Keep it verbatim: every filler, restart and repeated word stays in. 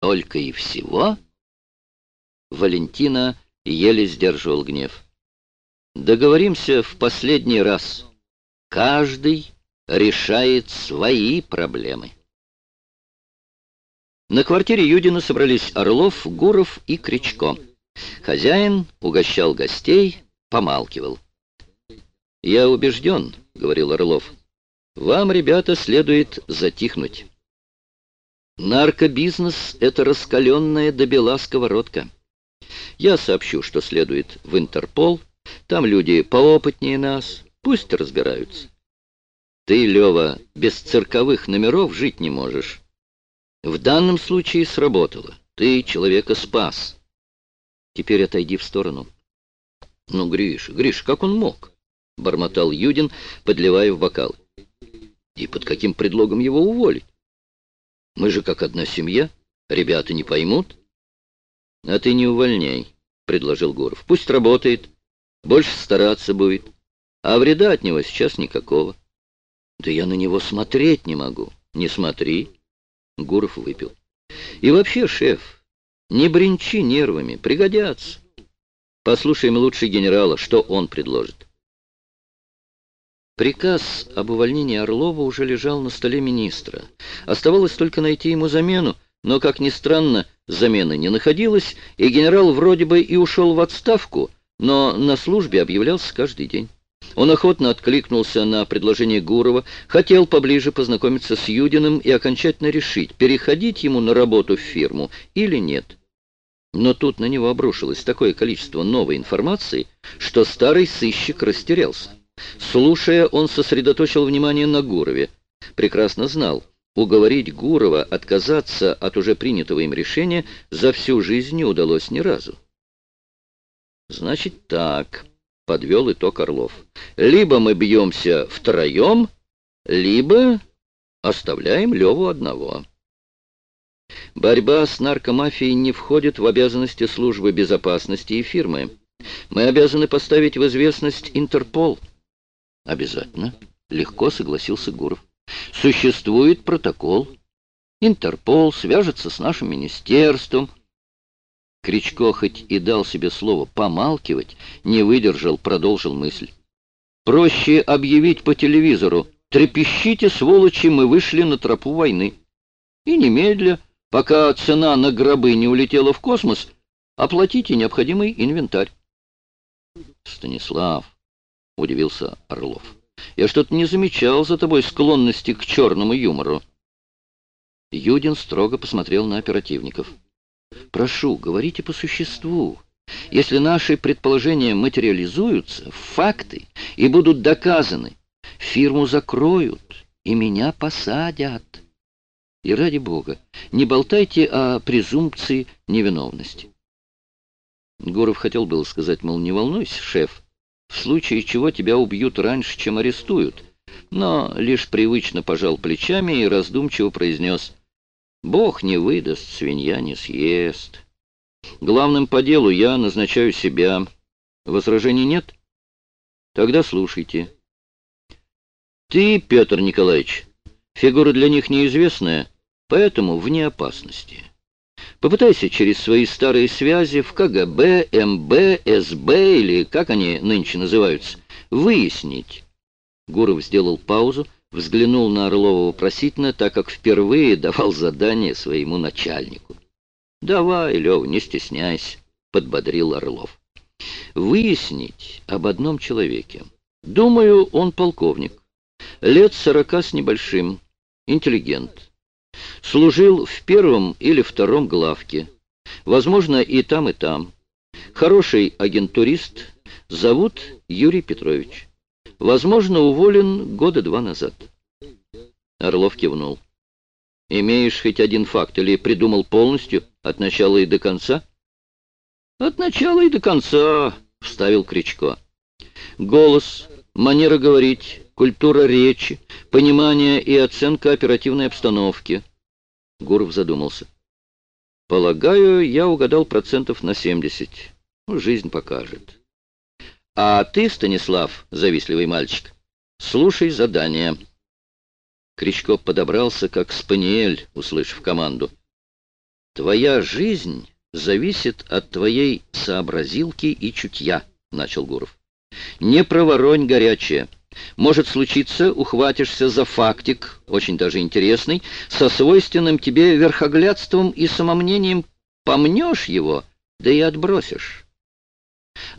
Только и всего? Валентина еле сдерживал гнев. Договоримся в последний раз. Каждый решает свои проблемы. На квартире Юдина собрались Орлов, Гуров и Кричко. Хозяин угощал гостей, помалкивал. «Я убежден, — говорил Орлов, — вам, ребята, следует затихнуть. Наркобизнес — это раскаленная до бела сковородка. Я сообщу, что следует в Интерпол. Там люди поопытнее нас, пусть разбираются. Ты, Лева, без цирковых номеров жить не можешь. В данном случае сработало. Ты человека спас. Теперь отойди в сторону». «Ну, Гриша, Гриша, как он мог?» — бормотал Юдин, подливая в бокал. «И под каким предлогом его уволить? Мы же как одна семья, ребята не поймут». «А ты не увольняй», — предложил Гуров. «Пусть работает, больше стараться будет, а вреда от него сейчас никакого». «Да я на него смотреть не могу». «Не смотри». Гуров выпил. «И вообще, шеф, не бренчи нервами, пригодятся. Послушаем лучше генерала, что он предложит». Приказ об увольнении Орлова уже лежал на столе министра. Оставалось только найти ему замену, но, как ни странно, замены не находилось, и генерал вроде бы и ушел в отставку, но на службе объявлялся каждый день. Он охотно откликнулся на предложение Гурова, хотел поближе познакомиться с Юдиным и окончательно решить, переходить ему на работу в фирму или нет. Но тут на него обрушилось такое количество новой информации, что старый сыщик растерялся. Слушая, он сосредоточил внимание на Гурове. Прекрасно знал, уговорить Гурова отказаться от уже принятого им решения за всю жизнь не удалось ни разу. «Значит так», — подвел итог Орлов, — «либо мы бьемся втроем, либо оставляем Леву одного». Борьба с наркомафией не входит в обязанности службы безопасности и фирмы. Мы обязаны поставить в известность Интерпол. Обязательно, легко согласился Гуров. Существует протокол. Интерпол свяжется с нашим министерством. Кричко хоть и дал себе слово помалкивать, не выдержал, продолжил мысль. Проще объявить по телевизору: «Трепещите, сволочи, мы вышли на тропу войны». И немедля, пока цена на гробы не улетела в космос, оплатите необходимый инвентарь. «Станислав», — удивился Орлов, — «я что-то не замечал за тобой склонности к черному юмору». Юдин строго посмотрел на оперативников. «Прошу, говорите по существу. Если наши предположения материализуются в факты и будут доказаны, фирму закроют и меня посадят. И ради бога, не болтайте о презумпции невиновности». Гуров хотел было сказать, мол, не волнуйся, шеф, в случае чего тебя убьют раньше, чем арестуют, но лишь привычно пожал плечами и раздумчиво произнес: «Бог не выдаст, свинья не съест. Главным по делу я назначаю себя. Возражений нет? Тогда слушайте. Ты, Петр Николаевич, фигура для них неизвестная, поэтому вне опасности. Попытайся через свои старые связи в ка гэ бэ, эм бэ, эс бэ или как они нынче называются, выяснить». Гуров сделал паузу, взглянул на Орлова вопросительно, так как впервые давал задание своему начальнику. «Давай, Лев, не стесняйся», — подбодрил Орлов. «Выяснить об одном человеке. Думаю, он полковник. Лет сорока с небольшим, интеллигент. Служил в первом или втором главке. Возможно, и там, и там. Хороший агентурист. Зовут Юрий Петрович. Возможно, уволен года два назад». Орлов кивнул. «Имеешь хоть один факт или придумал полностью, от начала и до конца?» «От начала и до конца», — вставил Кричко. «Голос, манера говорить, культура речи, понимание и оценка оперативной обстановки». Гуров задумался. «Полагаю, я угадал процентов на семьдесят. Ну, жизнь покажет. А ты, Станислав, завистливый мальчик, слушай задание». Кричко подобрался, как спаниель, услышав команду. «Твоя жизнь зависит от твоей сообразилки и чутья», — начал Гуров. «Не проворонь горячее. Может случиться, ухватишься за фактик, очень даже интересный, со свойственным тебе верхоглядством и самомнением, помнешь его, да и отбросишь.